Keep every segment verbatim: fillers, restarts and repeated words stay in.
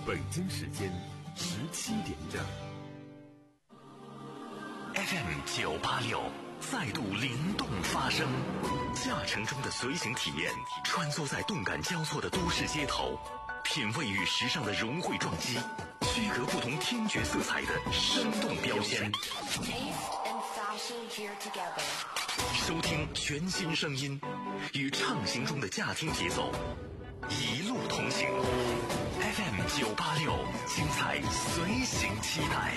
北京时间十七点整。 F M 九八六再度灵动发声，驾乘中的随行体验，穿梭在动感交错的都市街头，品味与时尚的融汇撞击，区隔不同听觉色彩的生动标签。收听全新声音，与畅行中的驾听节奏，一路同行。F M 九八六，精彩随行期待。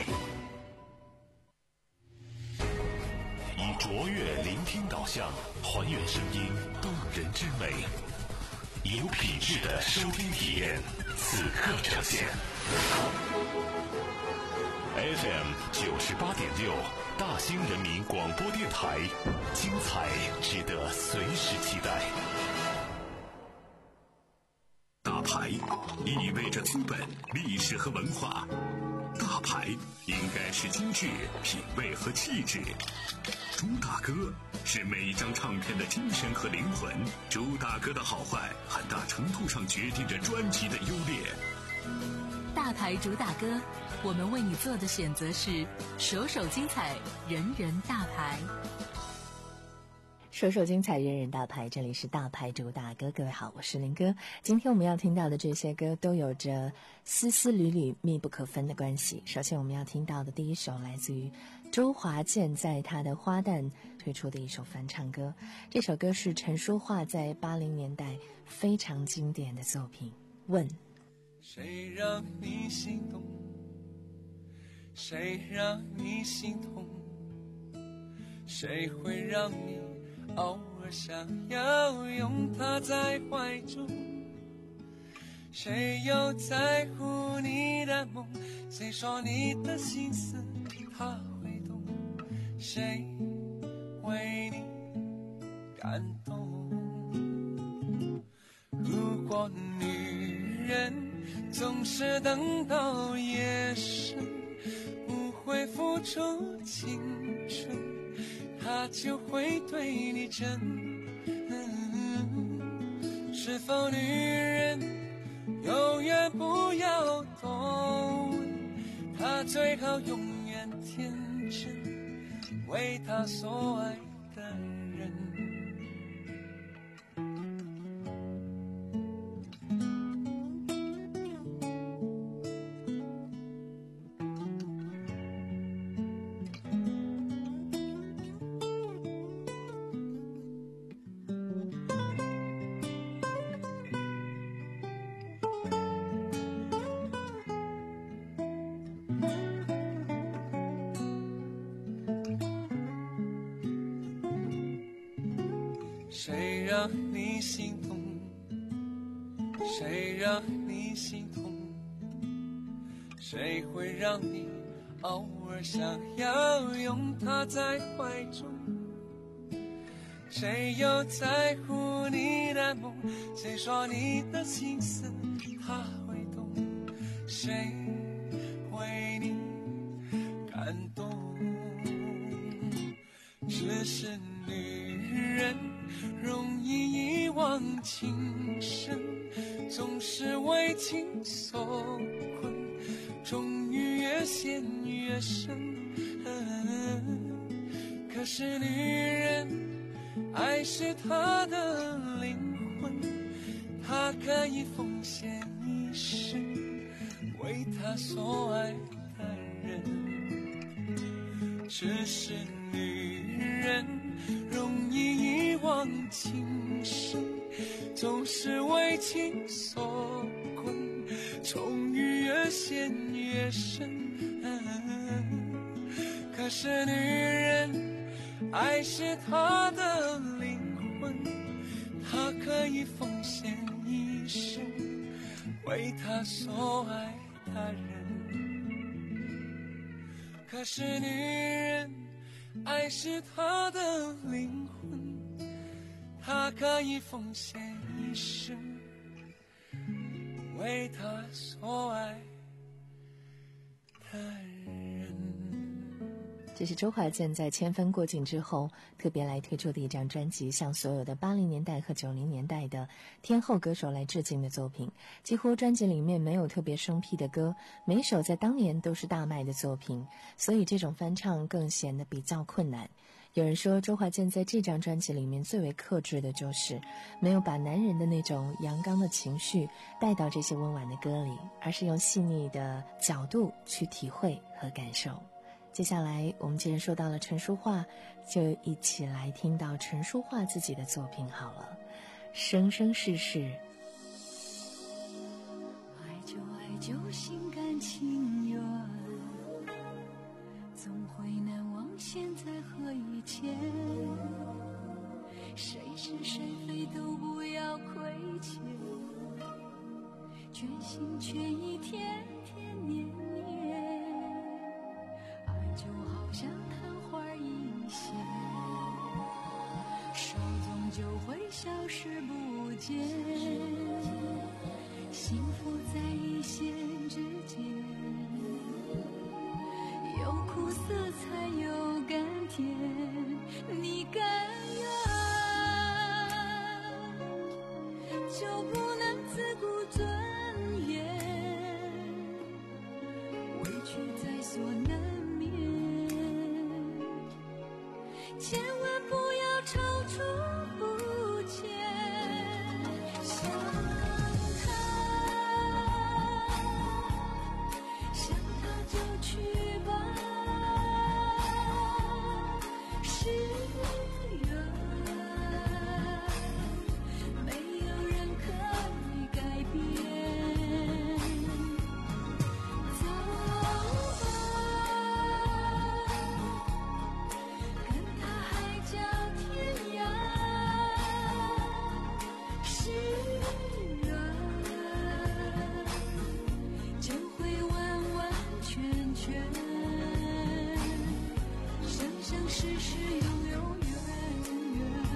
以卓越聆听导向，还原声音动人之美，以有品质的收听体验，此刻呈现。F M 九十八点六，大兴人民广播电台，精彩值得随时期待。大牌意味着资本、历史和文化，大牌应该是精致、品味和气质。朱大哥是每一张唱片的精神和灵魂，朱大哥的好坏很大程度上决定着专辑的优劣。 大牌主打歌，我们为你做的选择是首首精彩，人人大牌。 首首精彩，人人大牌，这里是大牌主打歌。各位好，我是林哥。今天我们要听到的这些歌都有着丝丝缕缕密不可分的关系。首先我们要听到的第一首来自于周华健在他的花旦推出的一首翻唱歌，这首歌是陈淑桦在八零年代非常经典的作品。问， 谁让你心动，谁让你心痛，谁会让你偶尔想要拥他在怀中，谁又在乎你的梦，谁说你的心思他会懂，谁为你感动。如果女人总是等到夜深不会付出青春，他就会对你真、嗯、是否女人永远不要多问，他最好永远天真，为他所爱的人。谁让你心动，谁让你心痛，谁会让你偶尔想要拥他在怀中，谁又在乎你的梦，谁说你的心思他会懂，谁为你感动。只是女人容易遗忘情深，总是为情所困，终于越陷越深、嗯、可是女人爱是她的灵魂，她可以奉献一生为她所爱的人。只是女人容易遗忘情深，总是为情所困，终于越陷越深、嗯、可是女人爱是她的灵魂，她可以奉献一生为她所爱的人。可是女人爱是她的灵魂，她可以奉献一生为她所爱的人。 这是周华健在千帆过尽之后特别来推出的一张专辑，向所有的八零年代和九零年代的天后歌手来致敬的作品。几乎专辑里面没有特别生僻的歌，每首在当年都是大卖的作品，所以这种翻唱更显得比较困难。有人说周华健在这张专辑里面最为克制的就是没有把男人的那种阳刚的情绪带到这些温婉的歌里，而是用细腻的角度去体会和感受。接下来我们既然说到了陈淑桦，就一起来听到陈淑桦自己的作品好了。生生世世， 爱就爱就心甘情愿，总会难忘现在和以前，谁是谁非都不要亏欠，全心全意天天年年，爱就好像昙花一现，稍纵就会消失不见，幸福在一线之间，有苦涩才有甘甜，你甘愿就不能自顾尊严，委屈在所难免，千万不要踌躇不前，想他想他就去吧，是缘，没有人可以改变，走吧，跟他海角天涯，是缘，就会完完全全，生生世世永永远远。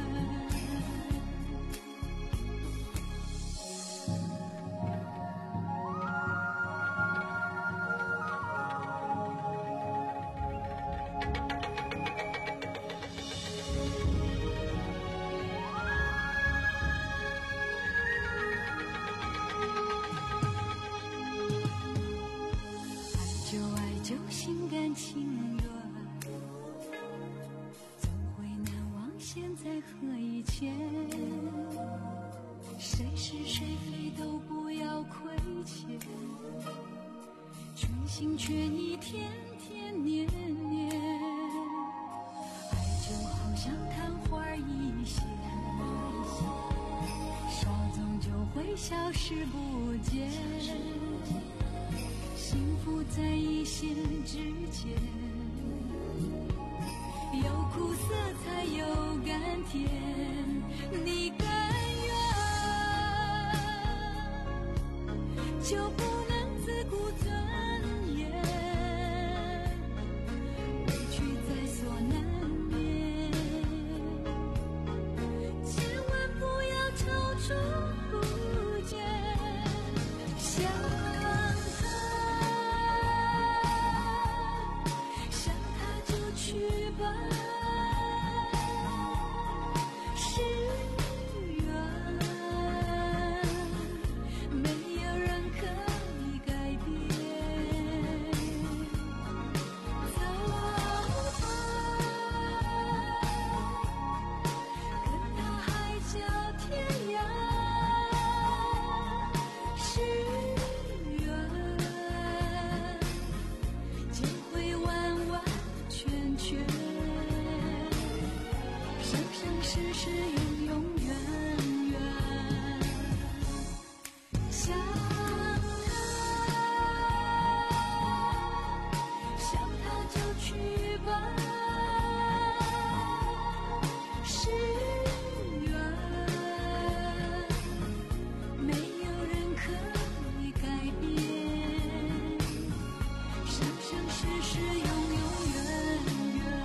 爱就爱就心甘情愿，总会难忘现在和以前，谁是谁非都不要亏欠，全心全意天天年年，爱就好像昙花一现，稍纵就会消失不见，幸福在一线之间，有苦涩才有甘甜，你甘愿就不能自顾尊严，委屈在所难免，千万不要踌躇不前，想他想他就去吧，是缘，没有人可以改变，走吧，跟他海角天涯，是缘，就会完完全全，生生世世永永远远，想他想他就去吧，是缘，没有人可以改变，生生世世永永远远。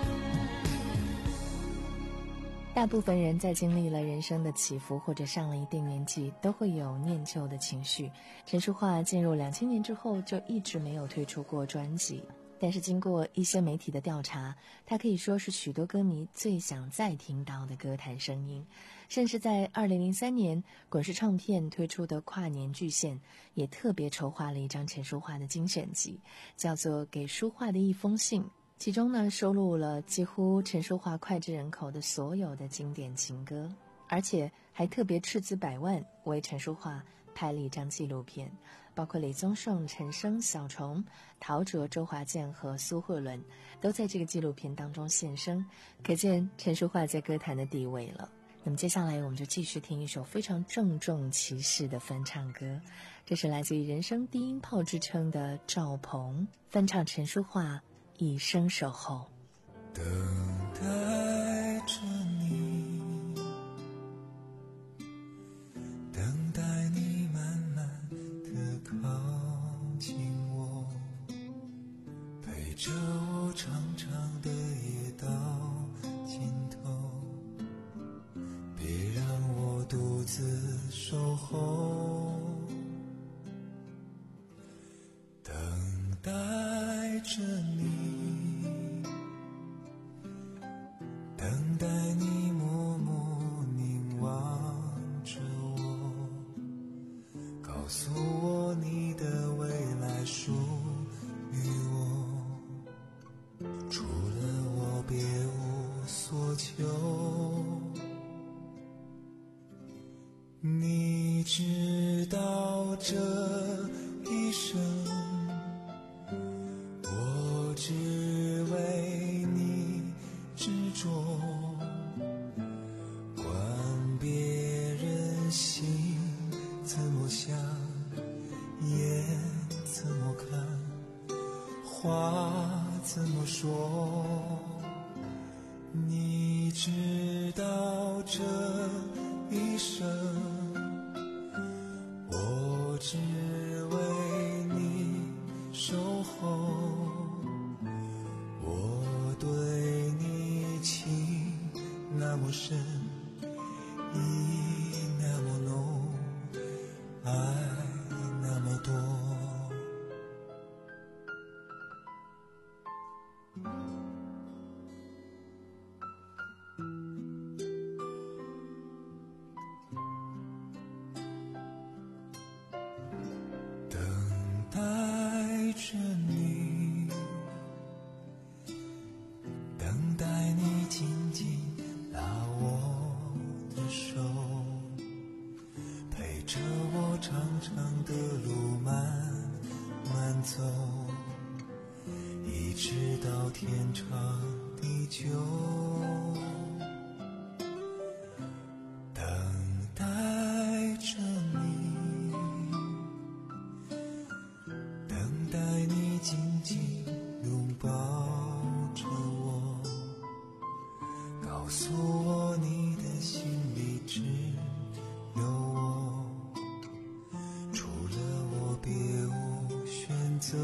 大部分人在经历了人生的起伏或者上了一定年纪，都会有念旧的情绪。陈淑桦进入两千年之后就一直没有推出过专辑， 但是经过一些媒体的调查，它可以说是许多歌迷最想再听到的歌坛声音。甚至在二零零三年，滚石唱片推出的跨年巨献也特别筹划了一张陈淑桦的精选集，叫做《给淑桦的一封信》，其中呢收录了几乎陈淑桦脍炙人口的所有的经典情歌，而且还特别斥资百万为陈淑桦拍了一张纪录片，包括李宗盛、陈升、小虫、陶喆、周华健和苏慧伦都在这个纪录片当中现身，可见陈淑桦在歌坛的地位了。那么接下来我们就继续听一首非常郑重其事的翻唱歌，这是来自于人生低音炮之称的赵鹏翻唱陈淑桦《一生守候》。 等待着你，等待你慢慢地靠近我，陪着我长长的夜到尽头，别让我独自守候，等待着你，等待你默默凝望着我，告诉我你的未来属于我，除了我别无所求。你知道这一生我只为你执着，管别人心怎么想，眼怎么看，话怎么说。你知道这一生我只为你守候，我对你情那么深，意那么浓，爱那么多。等待着你，等待你紧紧拉我的手，陪着我长长的路慢慢走，一直到天长地久。等待着你，等待你紧紧拥抱着我，告诉我你的心里只有我，除了我别无选择。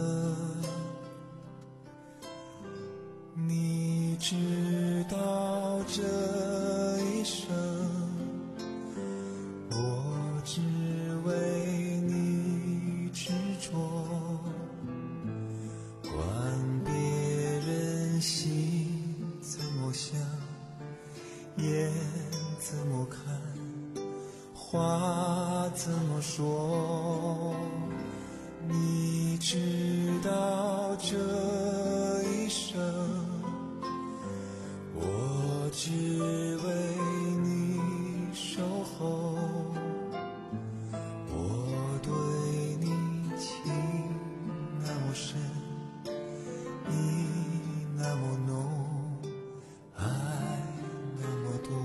你知道这一生我只为你执着，管别人心怎么想，眼怎么看，话怎么说。你知道这一生我只为你守候，我对你情那么深，意那么浓，爱那么多。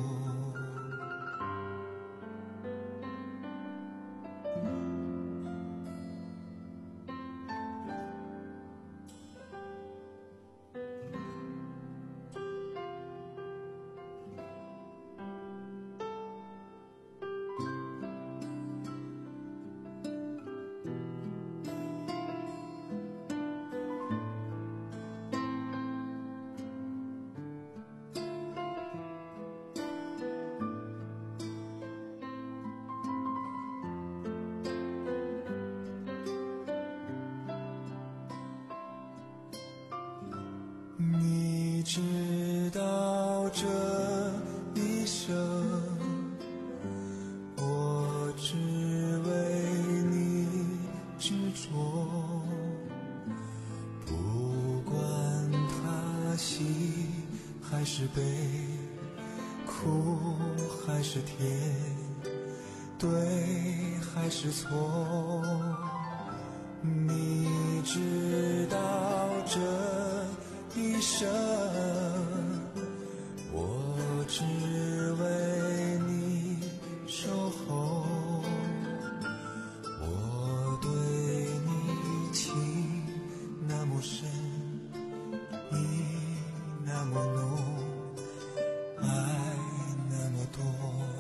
说，不管他喜还是悲，苦还是甜，对还是错，你知道这一生我只为你守候，我对你情那么深，你那么浓，爱那么多。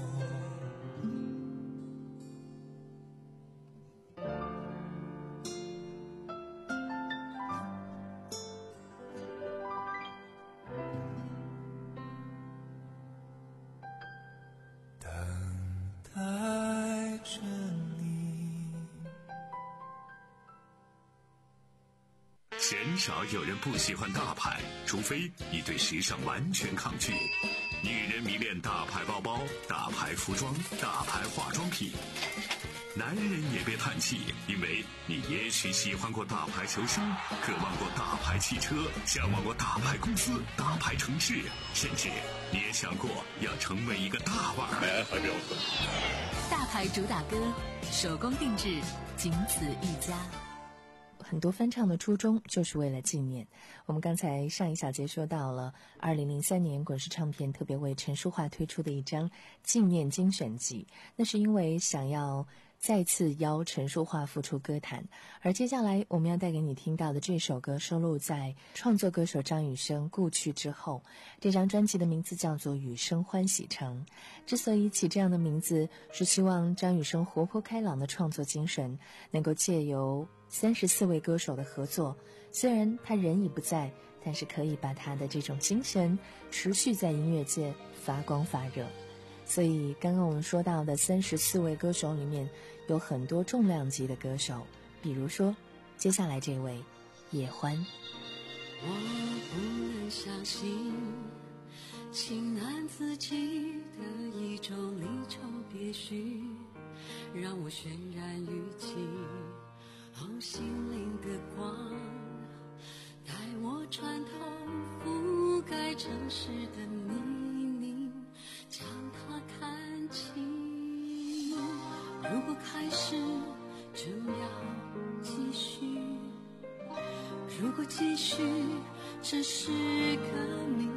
鲜少有人不喜欢大牌，除非你对时尚完全抗拒。女人迷恋大牌包包、大牌服装、大牌化妆品。男人也别叹气，因为你也许喜欢过大牌球星，渴望过大牌汽车，向往过大牌公司、大牌城市，甚至你也想过要成为一个大腕儿。还没有大牌主打歌，手工定制，仅此一家。 很多翻唱的初衷就是为了纪念。我们刚才上一小节说到了二零零三年滚石唱片特别为陈淑桦推出的一张纪念精选集，那是因为想要再次邀陈淑桦复出歌坛。而接下来我们要带给你听到的这首歌收录在创作歌手张雨生故去之后，这张专辑的名字叫做《雨生欢喜城》。之所以起这样的名字，是希望张雨生活泼开朗的创作精神能够借由三十四位歌手的合作，虽然他人已不在，但是可以把他的这种精神持续在音乐界发光发热。所以刚刚我们说到的三十四位歌手里面有很多重量级的歌手，比如说接下来这位叶欢。 我不能相信情难自禁的一种离愁别绪，让我渲染语气哦，心灵的光带我穿透覆盖城市的泥泞，将它看清。如果开始就要继续，如果继续只是革命，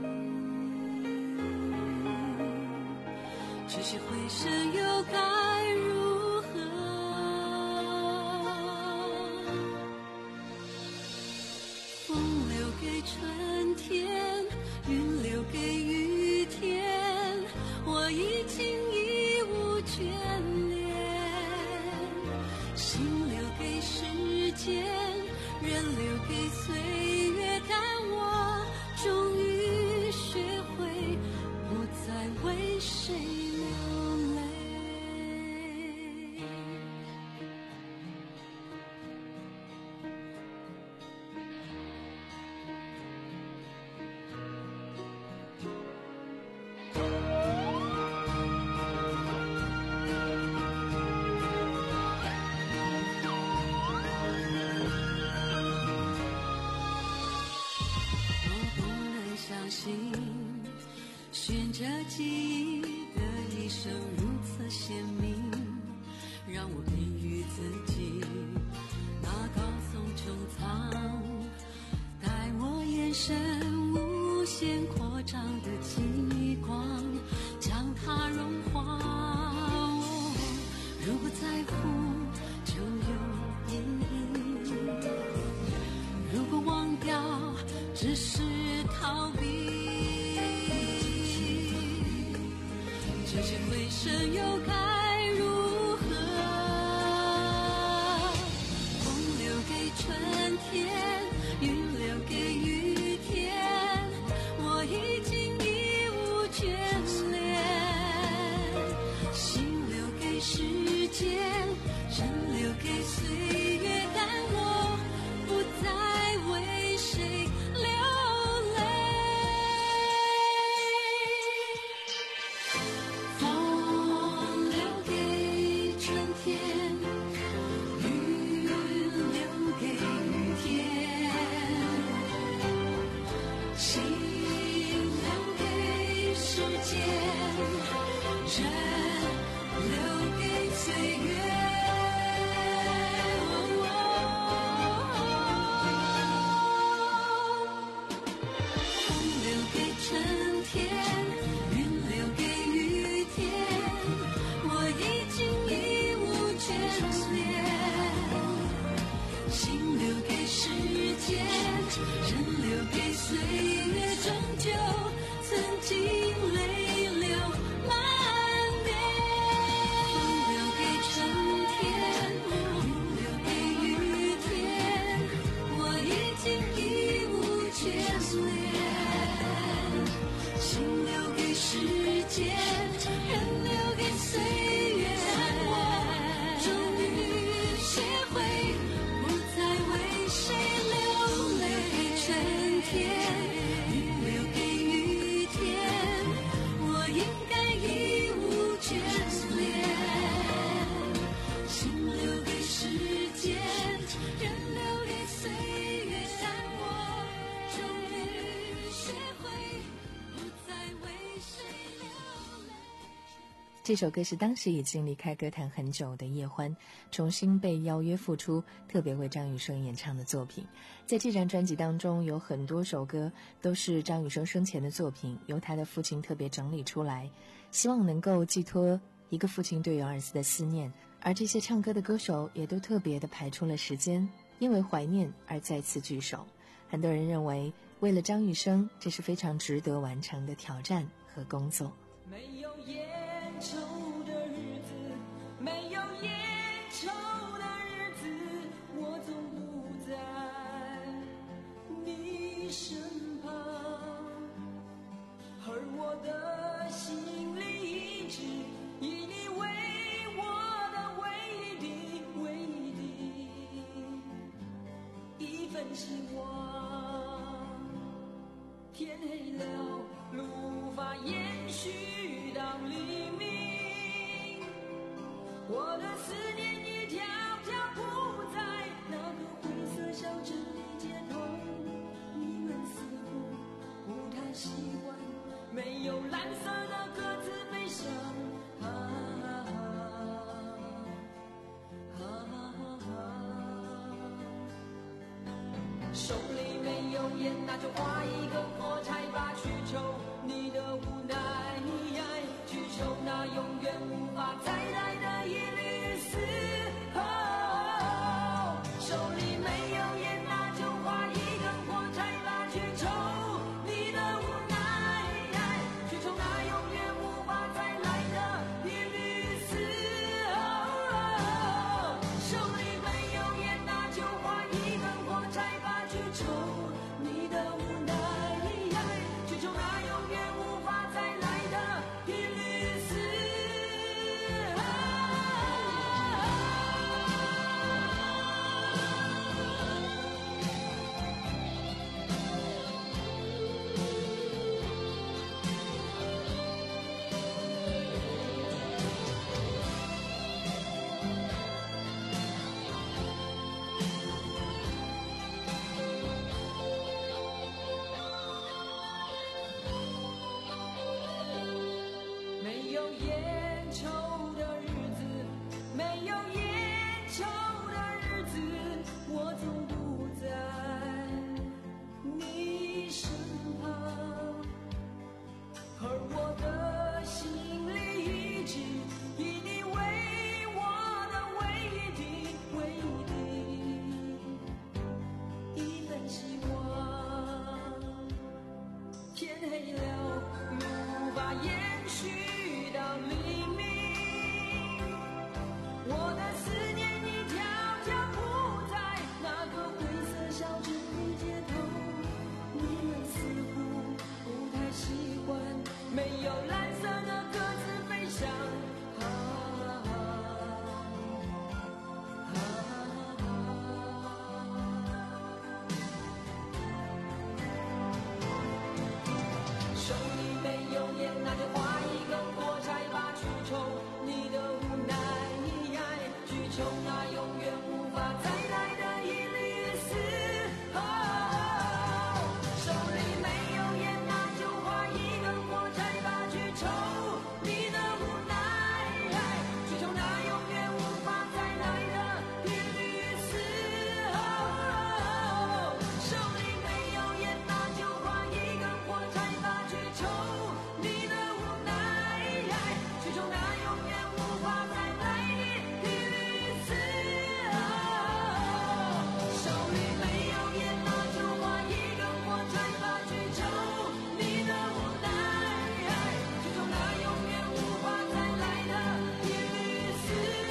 这些回声又该如何？风留给春天，云留给雨天，我已经已无眷恋。心留给时间，人留给岁月，但我终于学会不再为谁流泪。选着记忆的一生如此鲜明，让我给予自己那高耸穹苍，带我眼神无限扩张的极光，将它融化。哦，如果在乎就有阴影，如果忘掉只是逃避，这些回声又该如何？风留给春天，云留给雨天，我已经已无眷恋。心留给时间，人留给岁月，但我不再为谁流泪。风留这首歌是当时已经离开歌坛很久的叶欢重新被邀约复出，特别为张雨生演唱的作品。在这张专辑当中，有很多首歌都是张雨生生前的作品，由他的父亲特别整理出来，希望能够寄托一个父亲对于儿子的思念。而这些唱歌的歌手也都特别的排出了时间，因为怀念而再次聚首。很多人认为，为了张雨生，这是非常值得完成的挑战和工作。 没有烟抽的日子，没有烟抽的日子，我总不在你身旁，而我的心里一直以你为我的唯一的唯一的一份希望。天黑了，路无法延续到黎明，我的思念一条条铺在那个灰色小镇的街头，你们似乎不太习惯没有蓝色的鸽子飞翔，啊啊啊啊手里没有烟，那就画一根火柴吧，去抽你的无奈，去抽那永远无法再来的一缕丝。哦，手里没有烟，那就画一根火柴吧，去抽你的无奈，去抽那永远无法再来的一缕丝。哦，手里没有烟，那就画一根火柴吧，去抽你的无奈，去抽那永远无法再来的一缕丝。没有烟抽的日子，没有烟抽的日子，我总不在你身旁，而我的心里一直以你为我的唯一的唯一的一份希望。天黑了，路无法延续到黎明，我的思念一条条铺在那个灰色小镇的街头，你们似乎不太习惯没有蓝色的鸽子飞翔，啊啊啊啊手里没有烟，那就画一根火柴吧，去抽你的无奈，去抽那永远无法再来的一缕丝。哦，手里没有烟，那就画一根火柴吧，去抽你的无奈，去抽那永远无法再来的一缕丝。哦，手里没有烟，那就画一根火柴吧，去抽你的无奈，去抽那永远无法再来的一缕丝。哦，手里没有烟，那就画一根火柴吧，去抽你的无奈，去抽那永远无法再来的一缕丝。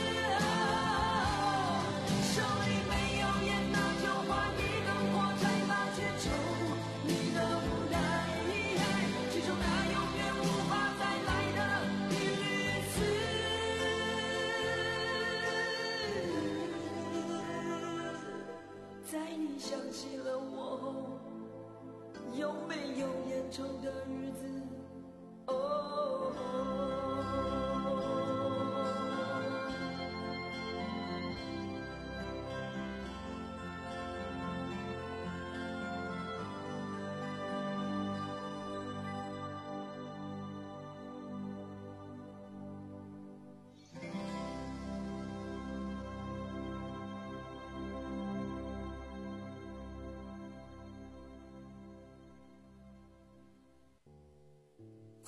哦，手里没有烟，那就画一根火柴吧，去抽你的无奈，去抽那永远无法再来的一缕丝。在你想起了我后，有没有烟抽的日子？哦。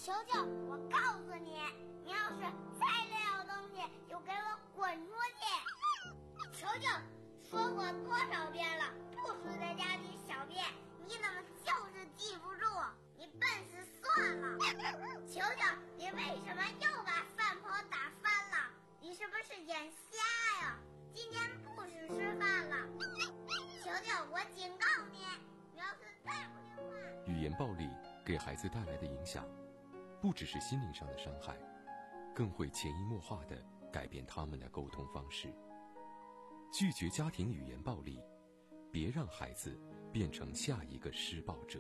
球球，我告诉你，你要是再乱咬东西，就给我滚出去！球球，说过多少遍了，不许在家里小便，你怎么就是记不住？你笨死算了！球球，你为什么又把饭盆打翻了？你是不是眼瞎呀？今天不许吃饭了！球球，我警告你，你要是再不听话…… 语言暴力给孩子带来的影响，不只是心灵上的伤害，更会潜移默化地改变他们的沟通方式。拒绝家庭语言暴力，别让孩子变成下一个施暴者。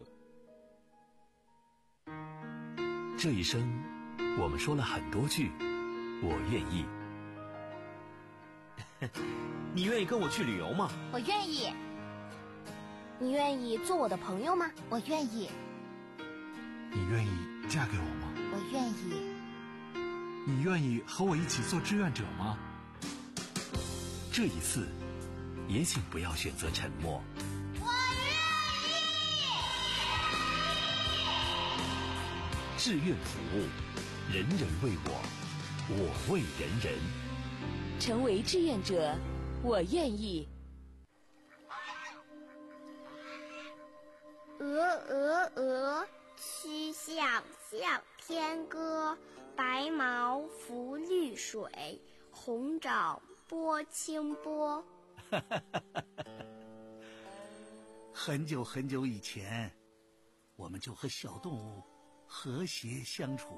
这一生，我们说了很多句“我愿意”。 你愿意跟我去旅游吗？ 我愿意。你愿意做我的朋友吗？我愿意。 你愿意嫁给我吗？ 我愿意。 你愿意和我一起做志愿者吗？ 这一次，也请不要选择沉默。 我愿意。志愿服务，人人为我，我为人人。 成为志愿者，我愿意。 鹅鹅鹅，曲项向天歌。白毛浮绿水，红爪拨清波。 很久很久以前，我们就和小动物和谐相处。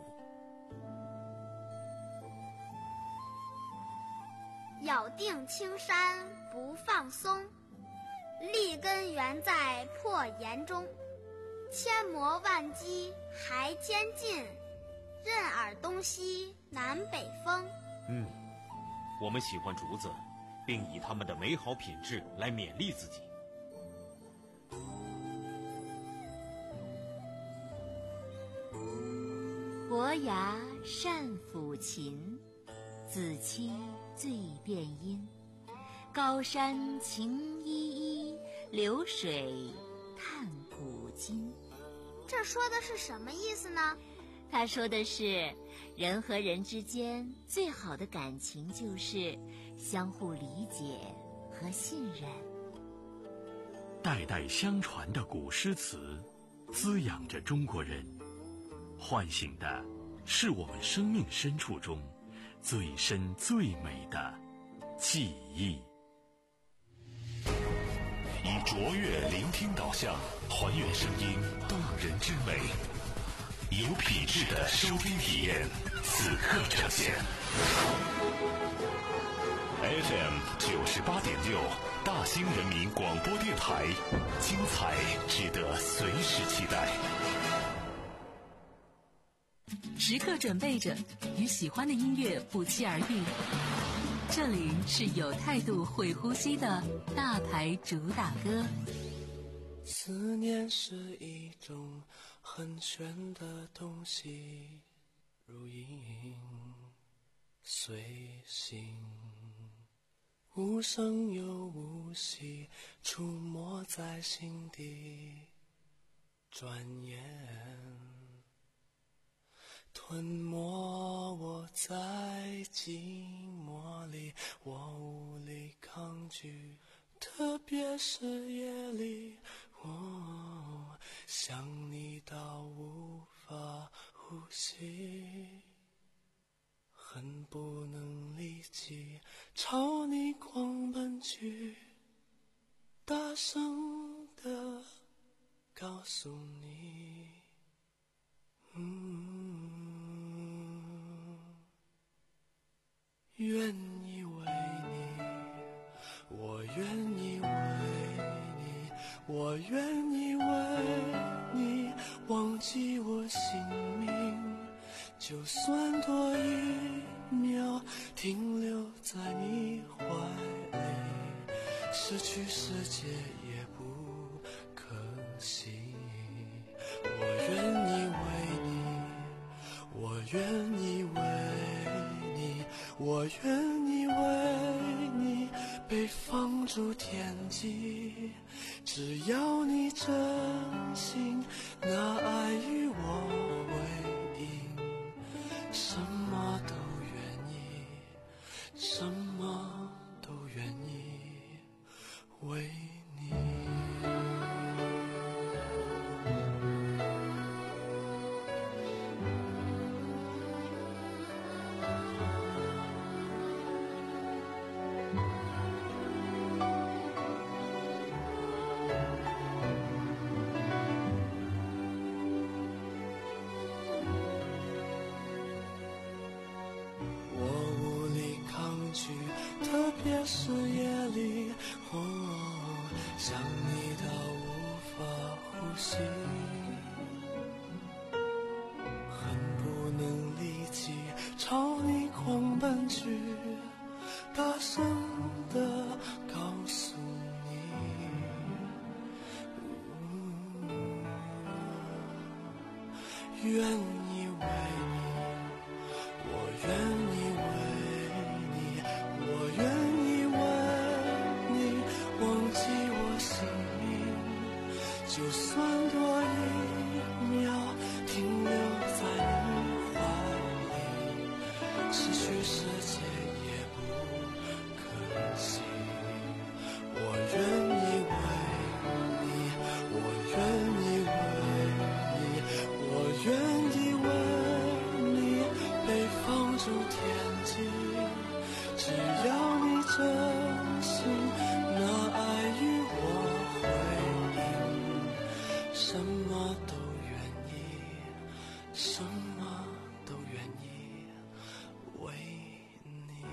咬定青山不放松，立根原在破岩中。千磨万击还坚劲，任尔东西南北风。 嗯，我们喜欢竹子，并以它们的美好品质来勉励自己。 伯牙善抚琴，子期最辨音。高山晴依依，流水叹古今。 这说的是什么意思呢？ 他说的是，人和人之间最好的感情就是相互理解和信任。 代代相传的古诗词，滋养着中国人，唤醒的是我们生命深处中最深最美的记忆。以卓越聆听导向，还原声音动人之美。有品质的收听体验，此刻呈现。F M 九十八点六，大兴人民广播电台，精彩值得随时期待。 时刻准备着与喜欢的音乐不期而遇。这里是有态度会呼吸的大牌主打歌。 思念是一种很玄的东西，如影随形，无声又无息，出没在心底，转眼吞没我在寂寞里，我无力抗拒，特别是夜里，我想你到无法呼吸，恨不能立即朝你狂奔去，大声地告诉你，嗯，愿意为你，我愿意为你，我愿意为你忘记我姓名，就算多一秒停留在你怀里，失去世界也不可惜。我愿意为你，我愿意为你，我愿意为你被放逐天际，只要你真心拿爱与我为依。 想你到无法呼吸，恨不能立即朝你狂奔去，大声地告诉你，愿意为你，我愿意为你，我愿意为你忘记我姓名，就算多一秒停留在你怀里，失去世界也不可惜。我愿意为你，我愿意为你，我愿意为你被放逐天际，只要你真心拿爱与我回应，什么都愿意，什么都愿意为你。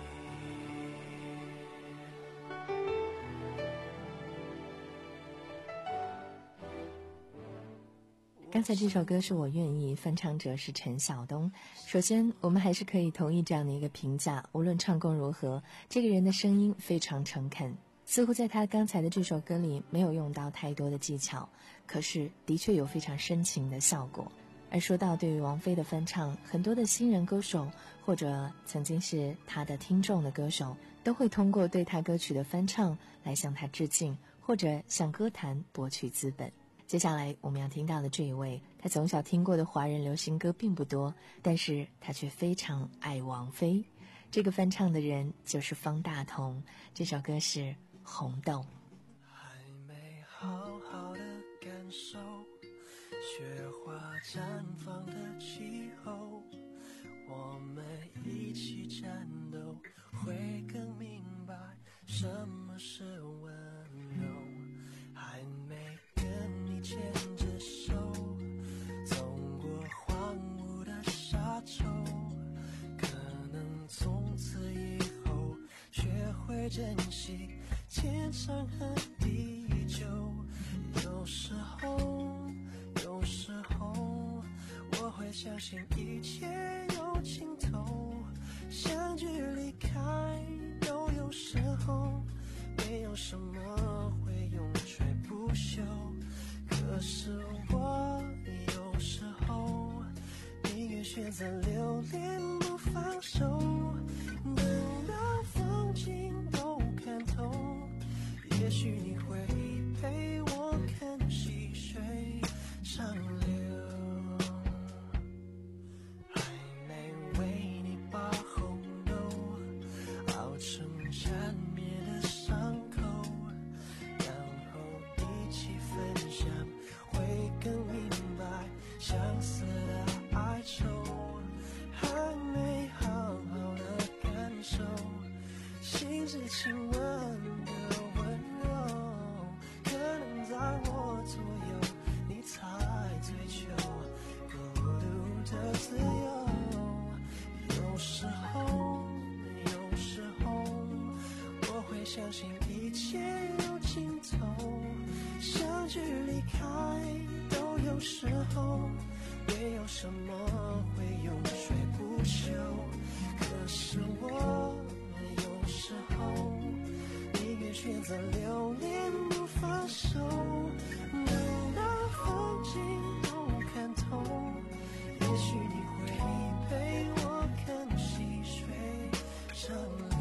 刚才这首歌是我愿意，翻唱者是陈晓东。首先我们还是可以同意这样的一个评价，无论唱功如何，这个人的声音非常诚恳，似乎在他刚才的这首歌里没有用到太多的技巧，可是的确有非常深情的效果。而说到对于王菲的翻唱，很多的新人歌手或者曾经是他的听众的歌手，都会通过对他歌曲的翻唱来向他致敬，或者向歌坛博取资本。接下来我们要听到的这一位，他从小听过的华人流行歌并不多，但是他却非常爱王菲。这个翻唱的人就是方大同，这首歌是《红豆》。 还没好好的感受雪花绽放的气候，我们一起战斗，会更明白什么是温柔。还没跟你牵着手走过荒芜的沙洲，可能从此以后学会珍惜天长和地久。有时候有时候我会相信一切有尽头，相聚离开都有时候，没有什么会永垂不朽。可是我有时候宁愿选择留恋不放手，等到风景都看透，也许你会陪我看细水长流。还没为你把红豆熬成缠绵的伤口，然后一起分享，会更明白相思的哀愁。还没好好的感受心之亲吻的温柔，可能在我左右你才追求孤独的自由。有时候有时候我会相信一切有尽头，相聚离开都有时候，没有什么会永垂不朽。可是我有时候宁愿选择留恋不放手，等到风景都看透，也许你会陪我看细水长流。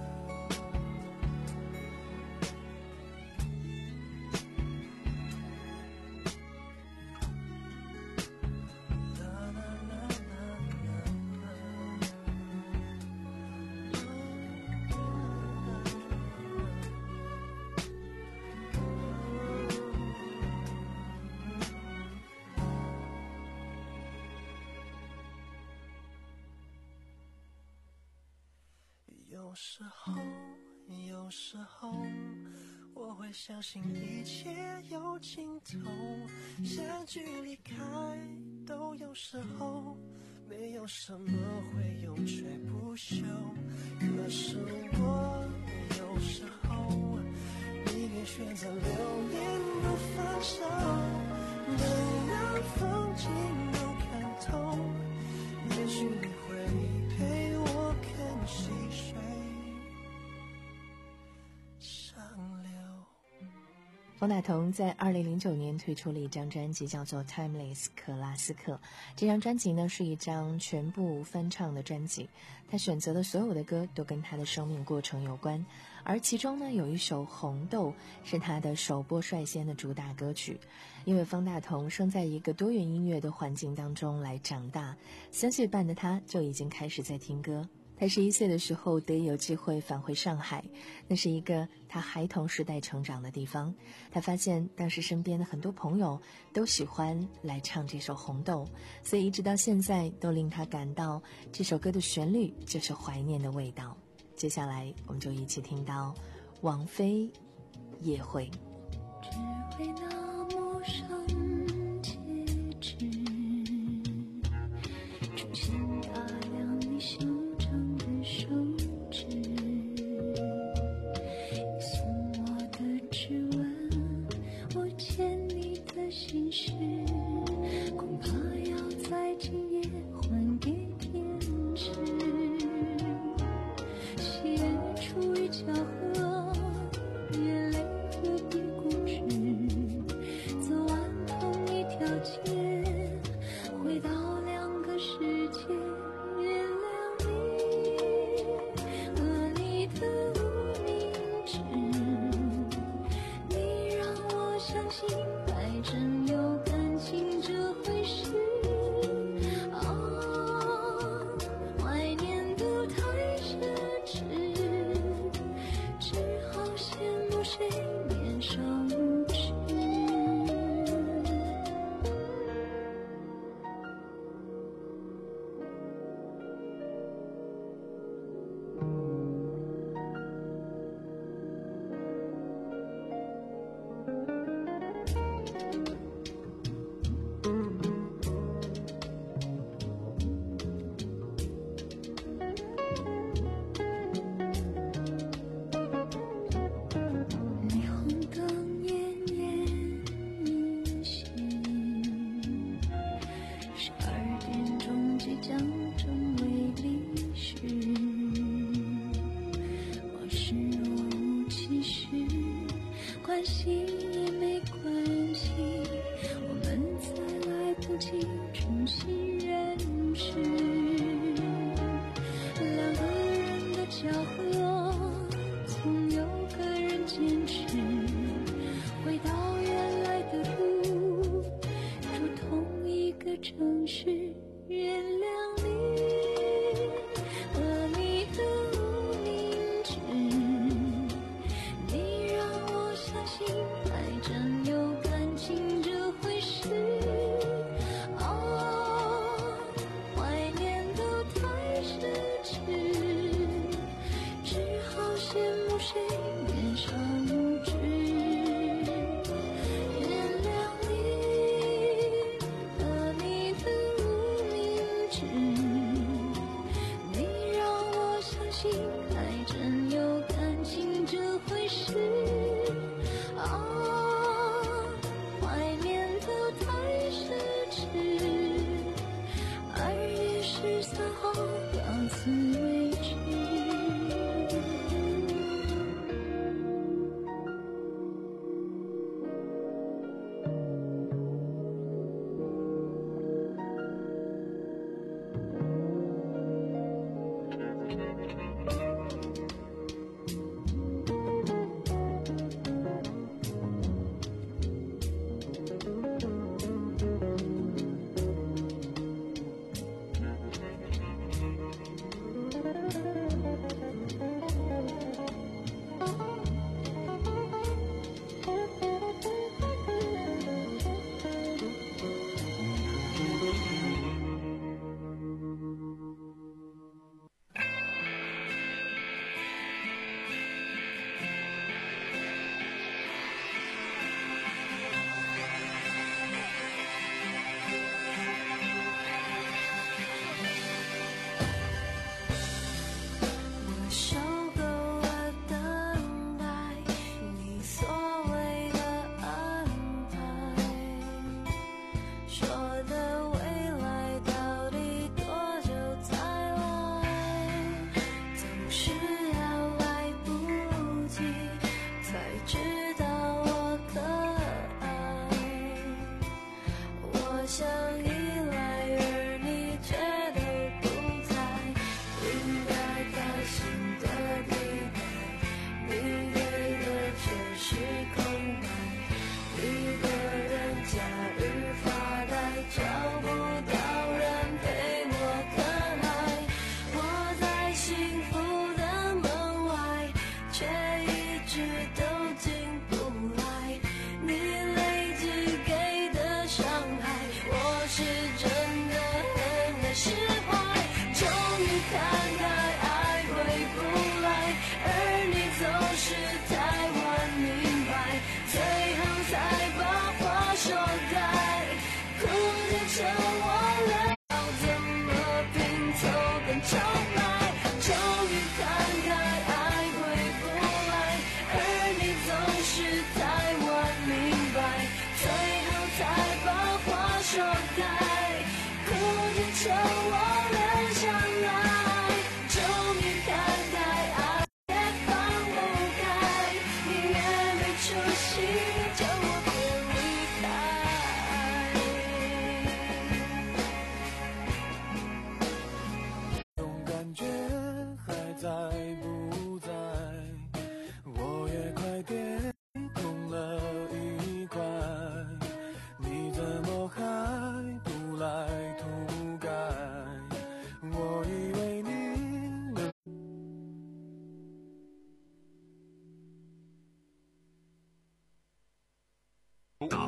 有时候有时候我会相信一切有尽头，相聚离开都有时候，没有什么会永垂不朽。可是我有时候宁愿选选择留恋不放手，能让风景都看透，也许你会陪我看细水长流。 方大同在二零零九年推出了一张专辑，叫做《Timeless 克拉斯克》。这张专辑呢是一张全部翻唱的专辑，他选择的所有的歌都跟他的生命过程有关，而其中呢有一首《红豆》是他的首播率先的主打歌曲。因为方大同生在一个多元音乐的环境当中来长大，三岁半的他就已经开始在听歌。他十一岁的时候得以有机会返回上海，那是一个他孩童时代成长的地方。他发现当时身边的很多朋友都喜欢来唱这首《红豆》，所以一直到现在都令他感到这首歌的旋律就是怀念的味道。接下来我们就一起听到王菲《夜会》。 只为那陌生戒指，出现大量你修长的手指，你送我的指纹，我牵你的心事，恐怕要在今夜还给天使。喜悦处于巧合，眼泪何必固执，走完同一条街，回到两个世界，原谅你和你的无名指，你让我相信爱真有感情这回事。哦，怀念都太奢侈，只好羡慕谁年少无知。霓虹灯奄奄一息，十二点钟即将成为历史。往事若无其事，关系也没关系，我们才来不及重新认识。两个人的巧合，总有个人坚持，回到原来的路，住同一个城市，原谅你和你的无名指，你让我相信爱真有感情这回事。哦，怀念都太奢侈，只好羡慕谁年少无知。原谅你和你的无名指，你让我相信爱真有感情这回事。哦，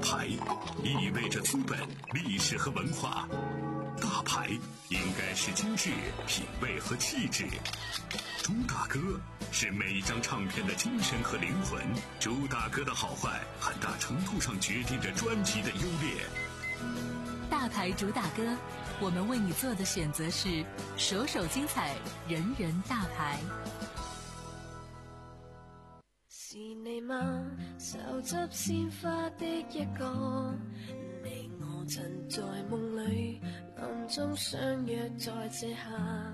牌意味着资本、历史和文化，大牌应该是精致、品味和气质。朱大哥是每张唱片的精神和灵魂，朱大哥的好坏很大程度上决定着专辑的优劣。 大牌主打歌，我们为你做的选择是首首精彩，人人大牌。 是你嗎？手執鮮花的一個，你我曾在夢裏暗中相約在這下，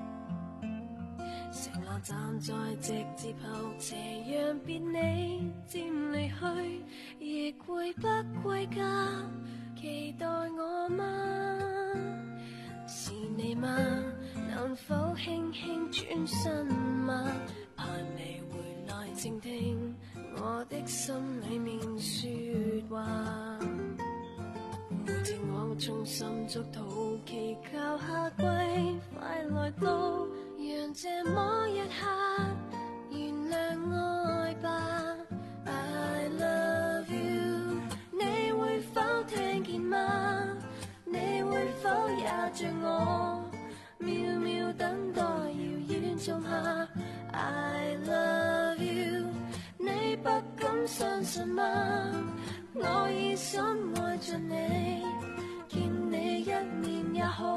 承諾站在直接後斜陽別你漸離去，亦會不歸家，期待我嗎？是你嗎？能否輕輕轉身嗎？盼你回來靜聽我的心裏面說話，每天我衷心祝禱，祈求夏季快來到，讓這麼一刻原諒愛吧。 I love you， 你會否聽見嗎？你會否也像我秒秒等待遙遠種下 I love you， 你不敢相信嗎？我已深愛着你，見你一面也好，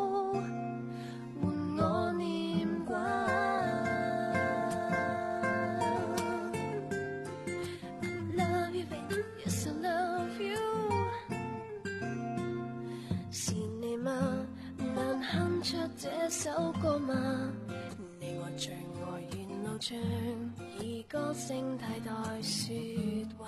換我念掛。I love you baby， yes I love you， 是你嗎？能哼出這首歌嗎？你話最愛沿路唱，以歌聲替代說話。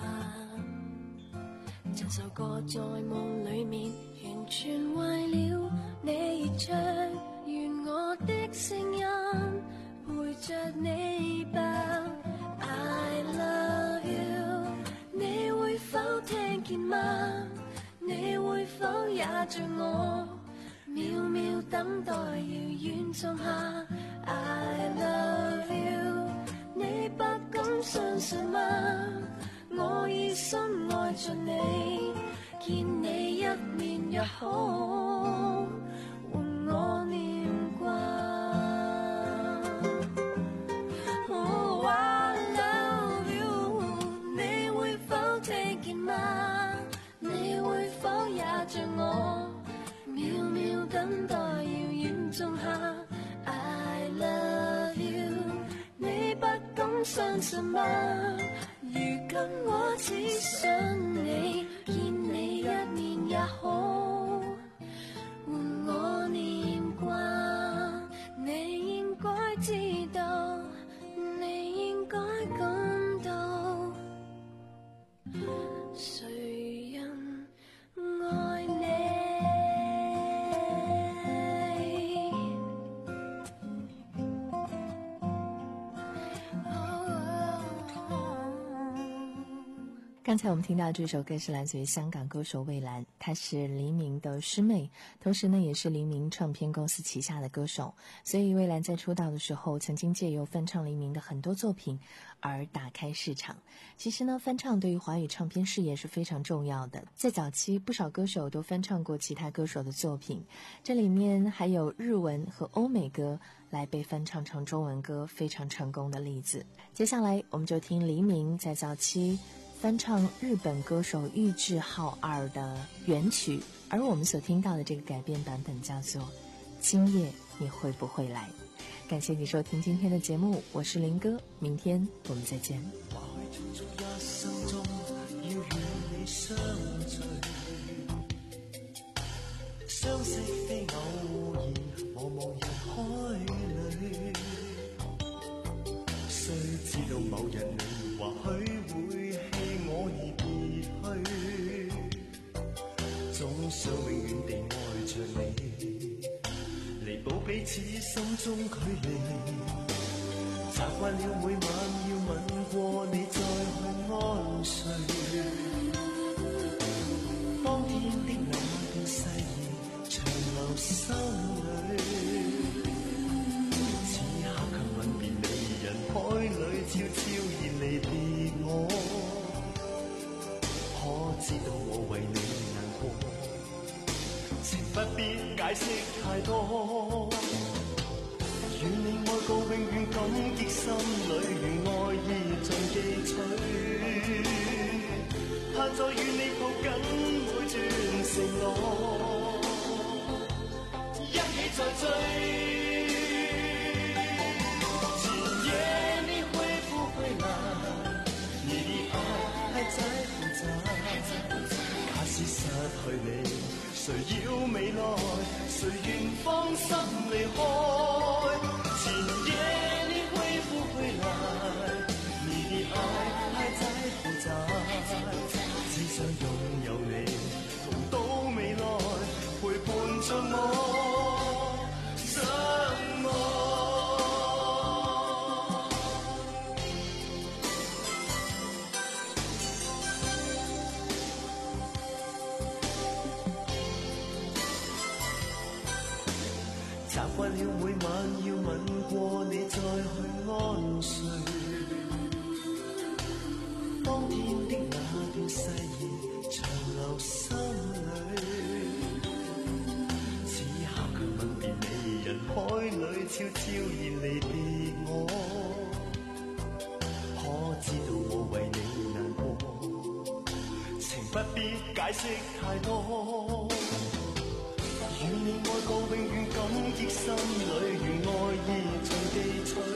這首歌在夢裡面，完全為了你而唱。願我的聲音陪着你吧。I love you， 你會否聽見嗎？你會否也像我？秒秒等待遙遠種下 I love you， 你不敢相信嗎？我已深愛着你，見你一面也好，換我念掛。Oh I love you， 你會否聽見嗎？你會否也像我？秒秒等待遙遠種下 I love you， 你不敢相信嗎？如今我只想你，見你一面也好，換我念掛。你應該知道，你應該感到，誰人愛你。 刚才我们听到这首歌是来自于香港歌手蔚蓝，她是黎明的师妹，同时呢也是黎明唱片公司旗下的歌手。所以蔚蓝在出道的时候曾经借由翻唱黎明的很多作品而打开市场。其实呢翻唱对于华语唱片事业是非常重要的，在早期不少歌手都翻唱过其他歌手的作品，这里面还有日文和欧美歌来被翻唱成中文歌非常成功的例子。接下来我们就听黎明在早期翻唱日本歌手玉置浩二的原曲，而我们所听到的这个改编版本叫做《今夜你会不会来》。感谢你收听今天的节目，我是林哥，明天我们再见。 相識非偶然，茫茫人海裏，雖知道某日你或許會棄我而別去，總想永遠地愛着你，彌補彼此心中距離。習慣了每晚要吻過你再去安睡，當天的那段誓言長留心裏，此刻卻吻別你，人海裏悄悄然離別我，可知道我為你難過，情不必解釋太多。願你愛過永遠感激心裏，如愛意盡記取。盼再與你抱緊每段承諾，一起再追。今夜你會不會來？你的愛還在不在？假使失去你，誰要未來？誰願放心離開？今夜你會不會來？你的愛還在不在？只想擁有你，同到未來，陪伴着我相愛。習慣了每晚要吻過你再去安睡，當天的那段誓言長留心裏，此刻卻吻別你，人海裏悄悄然離別我，可知道我為你難過，情不必解釋太多。願你愛過永遠感激心裏，如愛意盡記取。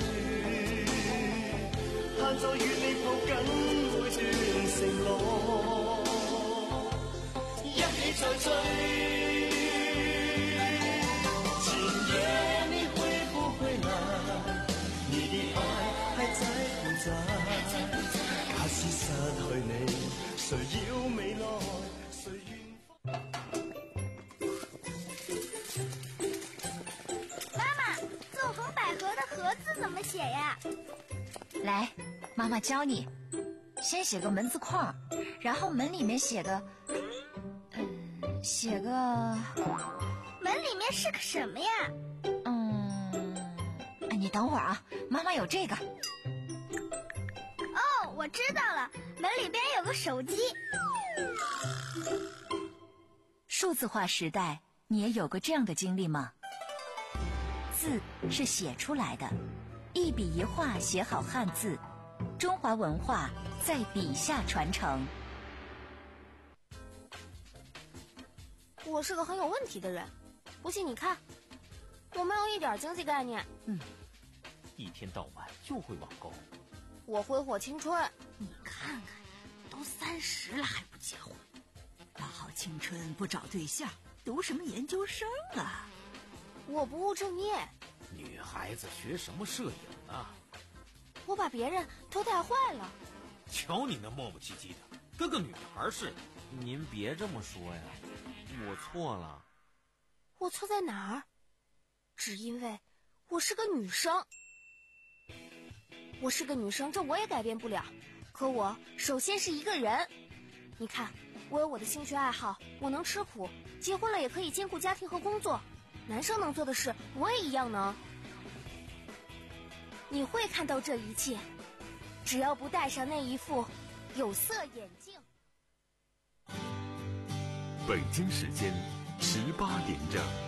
盼再與你抱緊每段承諾，一起再追。今夜你會不會來？你的愛還在不在？假使失去你，誰要未來？誰願？ 盒子怎么写呀？ 来，妈妈教你。先写个门字框，然后门里面写个，嗯，写个。 门里面是个什么呀？ 嗯，你等会儿啊，妈妈有这个。 哦，我知道了，门里边有个手机。 数字化时代，你也有过这样的经历吗？字是写出来的，一笔一画写好汉字，中华文化在笔下传承。 我是个很有问题的人，不信你看，我没有一点经济概念。 嗯，一天到晚就会网购。 我挥霍青春。 你看看，都三十了还不结婚，大好青春不找对象，读什么研究生啊？ 我不务正业。 女孩子学什么摄影啊？ 我把别人都带坏了。 瞧你那磨磨唧唧的，跟个女孩似的。 您别这么说呀，我错了。 我错在哪儿？只因为我是个女生。我是个女生，这我也改变不了。可我首先是一个人。你看，我有我的兴趣爱好，我能吃苦，结婚了也可以兼顾家庭和工作。男生能做的事，我也一样能。你会看到这一切，只要不戴上那一副有色眼镜。 北京时间十八点整。